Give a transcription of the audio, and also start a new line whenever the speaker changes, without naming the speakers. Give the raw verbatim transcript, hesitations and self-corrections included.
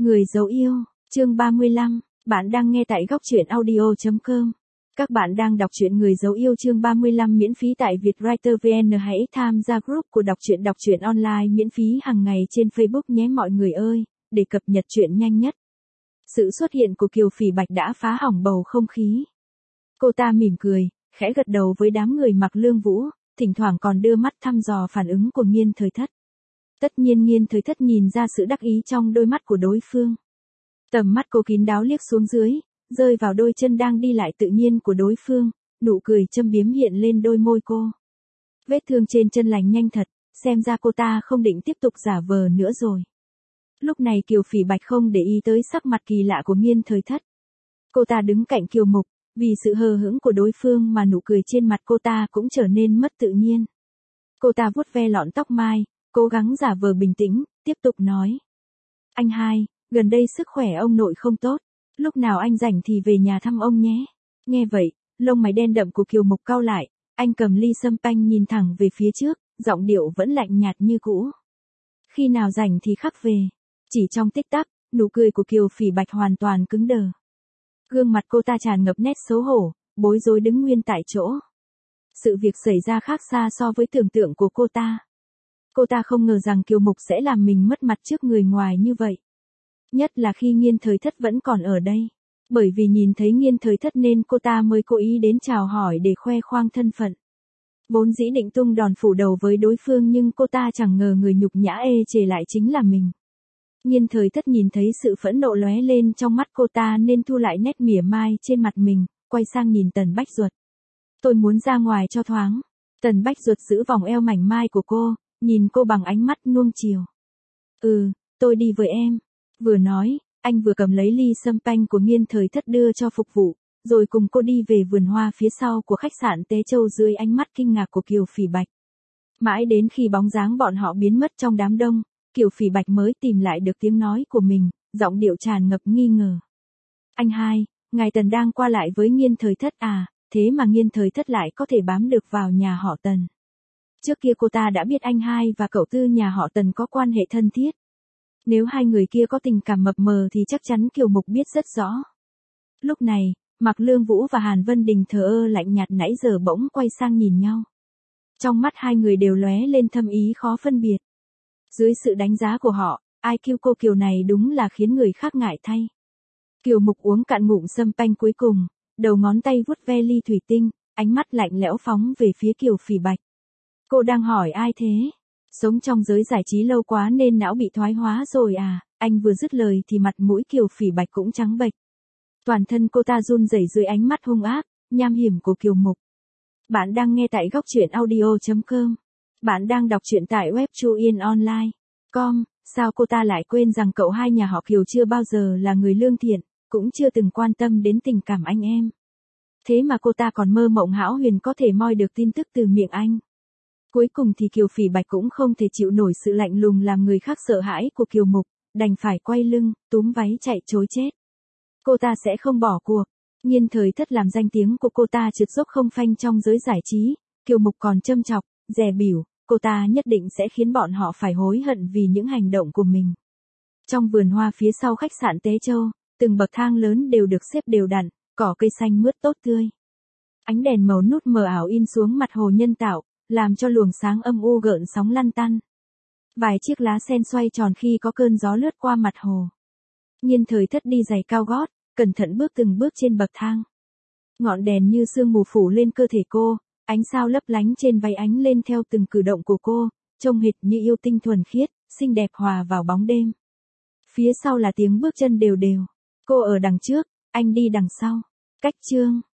Người dấu yêu, chương ba mươi lăm, bạn đang nghe tại góc truyện audio chấm com. Các bạn đang đọc truyện Người dấu yêu chương ba mươi lăm miễn phí tại Vietwriter vê en. Hãy tham gia group của đọc truyện đọc truyện online miễn phí hàng ngày trên Facebook nhé mọi người ơi, để cập nhật truyện nhanh nhất. Sự xuất hiện của Kiều Phỉ Bạch đã phá hỏng bầu không khí. Cô ta mỉm cười, khẽ gật đầu với đám người mặc lương vũ, thỉnh thoảng còn đưa mắt thăm dò phản ứng của Nghiên Thời Thất. Tất nhiên Nghiên Thời Thất nhìn ra sự đắc ý trong đôi mắt của đối phương. Tầm mắt cô kín đáo liếc xuống dưới, rơi vào đôi chân đang đi lại tự nhiên của đối phương, nụ cười châm biếm hiện lên đôi môi cô. Vết thương trên chân lành nhanh thật, xem ra cô ta không định tiếp tục giả vờ nữa rồi. Lúc này Kiều Phỉ Bạch không để ý tới sắc mặt kỳ lạ của Nghiên Thời Thất. Cô ta đứng cạnh Kiều Mục, vì sự hờ hững của đối phương mà nụ cười trên mặt cô ta cũng trở nên mất tự nhiên. Cô ta vuốt ve lọn tóc mai, cố gắng giả vờ bình tĩnh, tiếp tục nói. Anh hai, gần đây sức khỏe ông nội không tốt, lúc nào anh rảnh thì về nhà thăm ông nhé. Nghe vậy, lông mày đen đậm của Kiều Mục cau lại, anh cầm ly sâm panh nhìn thẳng về phía trước, giọng điệu vẫn lạnh nhạt như cũ. Khi nào rảnh thì khắc về. Chỉ trong tích tắc, nụ cười của Kiều Phỉ Bạch hoàn toàn cứng đờ. Gương mặt cô ta tràn ngập nét xấu hổ, bối rối đứng nguyên tại chỗ. Sự việc xảy ra khác xa so với tưởng tượng của cô ta. Cô ta không ngờ rằng Kiều Mục sẽ làm mình mất mặt trước người ngoài như vậy. Nhất là khi Nghiên Thời Thất vẫn còn ở đây. Bởi vì nhìn thấy Nghiên Thời Thất nên cô ta mới cố ý đến chào hỏi để khoe khoang thân phận. Vốn dĩ định tung đòn phủ đầu với đối phương nhưng cô ta chẳng ngờ người nhục nhã ê chề lại chính là mình. Nghiên Thời Thất nhìn thấy sự phẫn nộ lóe lên trong mắt cô ta nên thu lại nét mỉa mai trên mặt mình, quay sang nhìn Tần Bách Duật. Tôi muốn ra ngoài cho thoáng. Tần Bách Duật giữ vòng eo mảnh mai của cô, nhìn cô bằng ánh mắt nuông chiều. Ừ, tôi đi với em. Vừa nói, anh vừa cầm lấy ly sâm panh của Nghiên Thời Thất đưa cho phục vụ, rồi cùng cô đi về vườn hoa phía sau của khách sạn Tế Châu dưới ánh mắt kinh ngạc của Kiều Phỉ Bạch. Mãi đến khi bóng dáng bọn họ biến mất trong đám đông, Kiều Phỉ Bạch mới tìm lại được tiếng nói của mình, giọng điệu tràn ngập nghi ngờ. Anh hai, ngài Tần đang qua lại với Nghiên Thời Thất à, thế mà Nghiên Thời Thất lại có thể bám được vào nhà họ Tần. Trước kia cô ta đã biết anh hai và cậu tư nhà họ Tần có quan hệ thân thiết. Nếu hai người kia có tình cảm mập mờ thì chắc chắn Kiều Mục biết rất rõ. Lúc này, Mạc Lương Vũ và Hàn Vân Đình thờ ơ lạnh nhạt nãy giờ bỗng quay sang nhìn nhau. Trong mắt hai người đều lóe lên thâm ý khó phân biệt. Dưới sự đánh giá của họ, i kiu cô Kiều này đúng là khiến người khác ngại thay. Kiều Mục uống cạn ngụm sâm panh cuối cùng, đầu ngón tay vuốt ve ly thủy tinh, ánh mắt lạnh lẽo phóng về phía Kiều Phỉ Bạch. Cô đang hỏi ai thế? Sống trong giới giải trí lâu quá nên não bị thoái hóa rồi à? Anh vừa dứt lời thì mặt mũi Kiều Phỉ Bạch cũng trắng bệch. Toàn thân cô ta run rẩy dưới ánh mắt hung ác, nham hiểm của Kiều Mục. Bạn đang nghe tại góc truyện audio chấm com. Bạn đang đọc truyện tại web chuyen online chấm com. Sao cô ta lại quên rằng cậu hai nhà họ Kiều chưa bao giờ là người lương thiện, cũng chưa từng quan tâm đến tình cảm anh em. Thế mà cô ta còn mơ mộng hão huyền có thể moi được tin tức từ miệng anh. Cuối cùng thì Kiều Phỉ Bạch cũng không thể chịu nổi sự lạnh lùng làm người khác sợ hãi của Kiều Mục, đành phải quay lưng, túm váy chạy trối chết. Cô ta sẽ không bỏ cuộc. Nghiên Thời Thất làm danh tiếng của cô ta trượt dốc không phanh trong giới giải trí, Kiều Mục còn châm chọc, dè bỉu, cô ta nhất định sẽ khiến bọn họ phải hối hận vì những hành động của mình. Trong vườn hoa phía sau khách sạn Tế Châu, từng bậc thang lớn đều được xếp đều đặn, cỏ cây xanh mướt tốt tươi. Ánh đèn màu nút mờ ảo in xuống mặt hồ nhân tạo, làm cho luồng sáng âm u gợn sóng lăn tăn. Vài chiếc lá sen xoay tròn khi có cơn gió lướt qua mặt hồ. Nghiên Thời Thất đi giày cao gót, cẩn thận bước từng bước trên bậc thang. Ngọn đèn như sương mù phủ lên cơ thể cô, ánh sao lấp lánh trên váy ánh lên theo từng cử động của cô, trông hệt như yêu tinh thuần khiết, xinh đẹp hòa vào bóng đêm. Phía sau là tiếng bước chân đều đều. Cô ở đằng trước, anh đi đằng sau. Cách chương